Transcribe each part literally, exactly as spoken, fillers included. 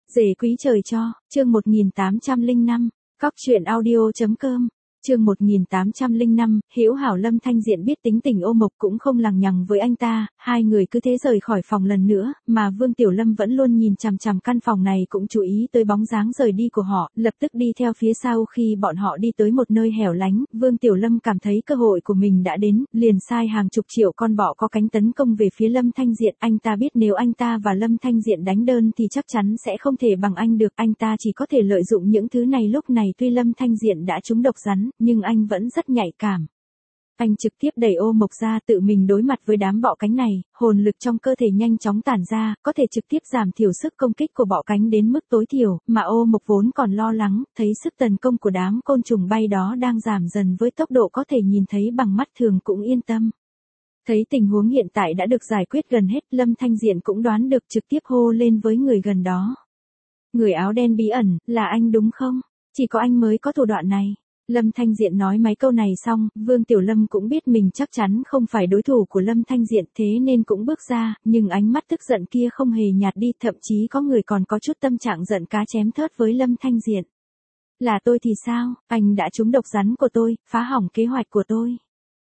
Rể quý trời cho, chương một nghìn tám trăm lẻ năm, cóc truyện audio.com, chương một nghìn tám trăm lẻ năm, hữu hảo Lâm Thanh Diện biết tính tình Ô Mộc cũng không lằng nhằng với anh ta, hai người cứ thế rời khỏi phòng lần nữa, mà Vương Tiểu Lâm vẫn luôn nhìn chằm chằm căn phòng này cũng chú ý tới bóng dáng rời đi của họ, lập tức đi theo phía sau. Khi bọn họ đi tới một nơi hẻo lánh, Vương Tiểu Lâm cảm thấy cơ hội của mình đã đến, liền sai hàng chục triệu con bọ có cánh tấn công về phía Lâm Thanh Diện. Anh ta biết nếu anh ta và Lâm Thanh Diện đánh đơn thì chắc chắn sẽ không thể bằng anh được, anh ta chỉ có thể lợi dụng những thứ này. Lúc này tuy Lâm Thanh Diện đã trúng độc rắn, nhưng anh vẫn rất nhạy cảm. Anh trực tiếp đẩy Ô Mộc ra, tự mình đối mặt với đám bọ cánh này, hồn lực trong cơ thể nhanh chóng tản ra, có thể trực tiếp giảm thiểu sức công kích của bọ cánh đến mức tối thiểu, mà Ô Mộc vốn còn lo lắng, thấy sức tấn công của đám côn trùng bay đó đang giảm dần với tốc độ có thể nhìn thấy bằng mắt thường cũng yên tâm. Thấy tình huống hiện tại đã được giải quyết gần hết, Lâm Thanh Diện cũng đoán được, trực tiếp hô lên với người gần đó. Người áo đen bí ẩn, là anh đúng không? Chỉ có anh mới có thủ đoạn này. Lâm Thanh Diện nói mấy câu này xong, Vương Tiểu Lâm cũng biết mình chắc chắn không phải đối thủ của Lâm Thanh Diện, thế nên cũng bước ra, nhưng ánh mắt tức giận kia không hề nhạt đi, thậm chí có người còn có chút tâm trạng giận cá chém thớt với Lâm Thanh Diện. Là tôi thì sao, anh đã trúng độc rắn của tôi, phá hỏng kế hoạch của tôi.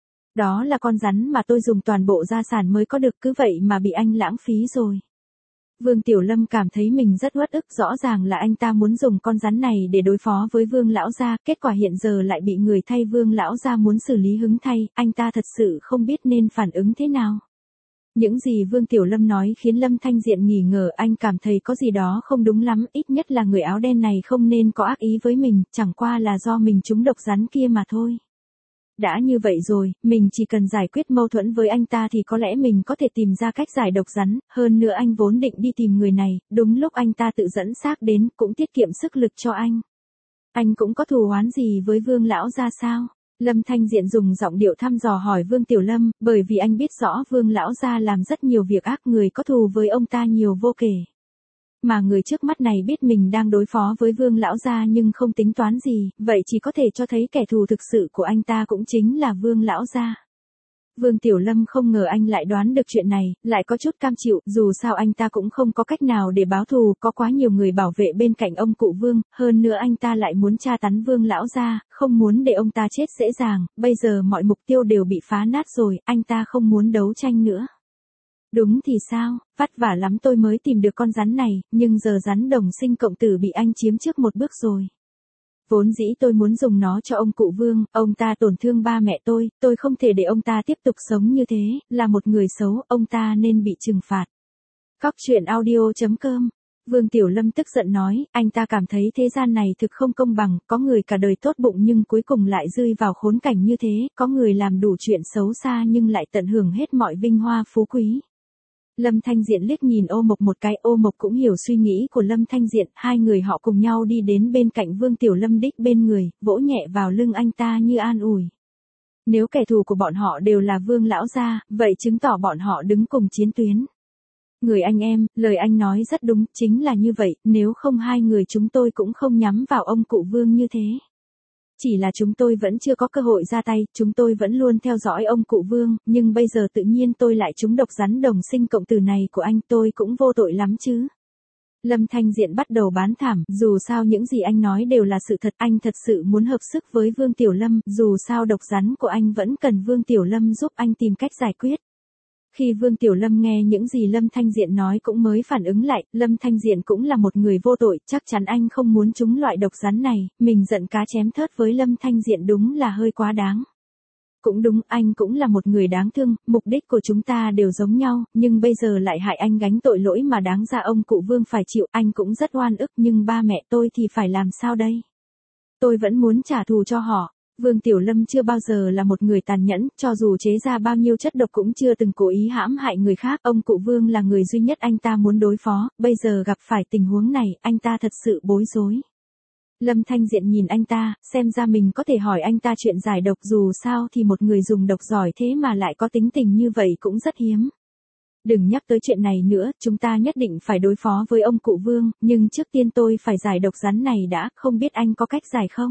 Đó là con rắn mà tôi dùng toàn bộ gia sản mới có được, cứ vậy mà bị anh lãng phí rồi. Vương Tiểu Lâm cảm thấy mình rất uất ức, rõ ràng là anh ta muốn dùng con rắn này để đối phó với Vương lão gia, kết quả hiện giờ lại bị người thay Vương lão gia muốn xử lý hứng thay, anh ta thật sự không biết nên phản ứng thế nào. Những gì Vương Tiểu Lâm nói khiến Lâm Thanh Diện nghi ngờ, anh cảm thấy có gì đó không đúng lắm, ít nhất là người áo đen này không nên có ác ý với mình, chẳng qua là do mình trúng độc rắn kia mà thôi. Đã như vậy rồi, mình chỉ cần giải quyết mâu thuẫn với anh ta thì có lẽ mình có thể tìm ra cách giải độc rắn, hơn nữa anh vốn định đi tìm người này, đúng lúc anh ta tự dẫn xác đến, cũng tiết kiệm sức lực cho anh. Anh cũng có thù oán gì với Vương lão gia sao? Lâm Thanh Diện dùng giọng điệu thăm dò hỏi Vương Tiểu Lâm, bởi vì anh biết rõ Vương lão gia làm rất nhiều việc ác, người có thù với ông ta nhiều vô kể. Mà người trước mắt này biết mình đang đối phó với Vương lão gia nhưng không tính toán gì, vậy chỉ có thể cho thấy kẻ thù thực sự của anh ta cũng chính là Vương lão gia. Vương Tiểu Lâm không ngờ anh lại đoán được chuyện này, lại có chút cam chịu, dù sao anh ta cũng không có cách nào để báo thù, có quá nhiều người bảo vệ bên cạnh ông cụ Vương, hơn nữa anh ta lại muốn tra tấn Vương lão gia, không muốn để ông ta chết dễ dàng, bây giờ mọi mục tiêu đều bị phá nát rồi, anh ta không muốn đấu tranh nữa. Đúng thì sao, vất vả lắm tôi mới tìm được con rắn này, nhưng giờ rắn đồng sinh cộng tử bị anh chiếm trước một bước rồi. Vốn dĩ tôi muốn dùng nó cho ông cụ Vương, ông ta tổn thương ba mẹ tôi, tôi không thể để ông ta tiếp tục sống như thế, là một người xấu, ông ta nên bị trừng phạt. Cóc truyện audio.com, Vương Tiểu Lâm tức giận nói, anh ta cảm thấy thế gian này thực không công bằng, có người cả đời tốt bụng nhưng cuối cùng lại rơi vào khốn cảnh như thế, có người làm đủ chuyện xấu xa nhưng lại tận hưởng hết mọi vinh hoa phú quý. Lâm Thanh Diện liếc nhìn Ô Mộc một cái, Ô Mộc cũng hiểu suy nghĩ của Lâm Thanh Diện, hai người họ cùng nhau đi đến bên cạnh Vương Tiểu Lâm đích bên người, vỗ nhẹ vào lưng anh ta như an ủi. Nếu kẻ thù của bọn họ đều là Vương lão gia, vậy chứng tỏ bọn họ đứng cùng chiến tuyến. Người anh em, lời anh nói rất đúng, chính là như vậy, nếu không hai người chúng tôi cũng không nhắm vào ông cụ Vương như thế. Chỉ là chúng tôi vẫn chưa có cơ hội ra tay, chúng tôi vẫn luôn theo dõi ông cụ Vương, nhưng bây giờ tự nhiên tôi lại trúng độc rắn đồng sinh cộng tử này của anh, tôi cũng vô tội lắm chứ. Lâm Thanh Diện bắt đầu bán thảm, dù sao những gì anh nói đều là sự thật, anh thật sự muốn hợp sức với Vương Tiểu Lâm, dù sao độc rắn của anh vẫn cần Vương Tiểu Lâm giúp anh tìm cách giải quyết. Khi Vương Tiểu Lâm nghe những gì Lâm Thanh Diện nói cũng mới phản ứng lại, Lâm Thanh Diện cũng là một người vô tội, chắc chắn anh không muốn trúng loại độc rắn này, mình giận cá chém thớt với Lâm Thanh Diện đúng là hơi quá đáng. Cũng đúng, anh cũng là một người đáng thương, mục đích của chúng ta đều giống nhau, nhưng bây giờ lại hại anh gánh tội lỗi mà đáng ra ông cụ Vương phải chịu, anh cũng rất oan ức, nhưng ba mẹ tôi thì phải làm sao đây? Tôi vẫn muốn trả thù cho họ. Vương Tiểu Lâm chưa bao giờ là một người tàn nhẫn, cho dù chế ra bao nhiêu chất độc cũng chưa từng cố ý hãm hại người khác, ông cụ Vương là người duy nhất anh ta muốn đối phó, bây giờ gặp phải tình huống này, anh ta thật sự bối rối. Lâm Thanh Diện nhìn anh ta, xem ra mình có thể hỏi anh ta chuyện giải độc, dù sao thì một người dùng độc giỏi thế mà lại có tính tình như vậy cũng rất hiếm. Đừng nhắc tới chuyện này nữa, chúng ta nhất định phải đối phó với ông cụ Vương, nhưng trước tiên tôi phải giải độc rắn này đã, không biết anh có cách giải không?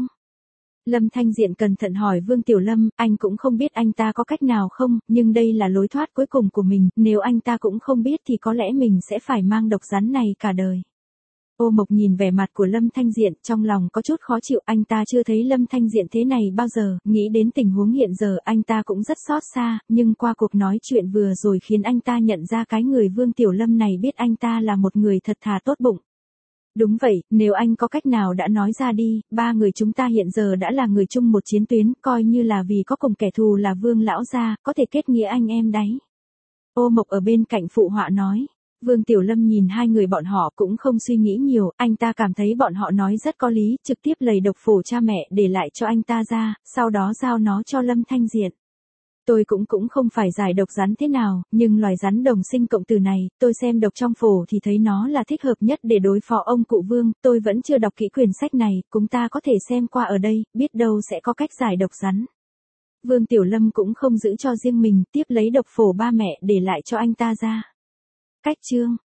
Lâm Thanh Diện cẩn thận hỏi Vương Tiểu Lâm, anh cũng không biết anh ta có cách nào không, nhưng đây là lối thoát cuối cùng của mình, nếu anh ta cũng không biết thì có lẽ mình sẽ phải mang độc rắn này cả đời. Ô Mộc nhìn vẻ mặt của Lâm Thanh Diện, trong lòng có chút khó chịu, anh ta chưa thấy Lâm Thanh Diện thế này bao giờ, nghĩ đến tình huống hiện giờ anh ta cũng rất xót xa, nhưng qua cuộc nói chuyện vừa rồi khiến anh ta nhận ra cái người Vương Tiểu Lâm này biết anh ta là một người thật thà tốt bụng. Đúng vậy, nếu anh có cách nào đã nói ra đi, ba người chúng ta hiện giờ đã là người chung một chiến tuyến, coi như là vì có cùng kẻ thù là Vương lão gia, có thể kết nghĩa anh em đấy. Ô Mộc ở bên cạnh phụ họa nói. Vương Tiểu Lâm nhìn hai người bọn họ cũng không suy nghĩ nhiều, anh ta cảm thấy bọn họ nói rất có lý, trực tiếp lầy độc phổ cha mẹ để lại cho anh ta ra, sau đó giao nó cho Lâm Thanh Diện. Tôi cũng cũng không phải giải độc rắn thế nào, nhưng loài rắn đồng sinh cộng tử này, tôi xem độc trong phổ thì thấy nó là thích hợp nhất để đối phó ông cụ Vương, tôi vẫn chưa đọc kỹ quyển sách này, chúng ta có thể xem qua ở đây, biết đâu sẽ có cách giải độc rắn. Vương Tiểu Lâm cũng không giữ cho riêng mình, tiếp lấy độc phổ ba mẹ để lại cho anh ta ra. Cách chương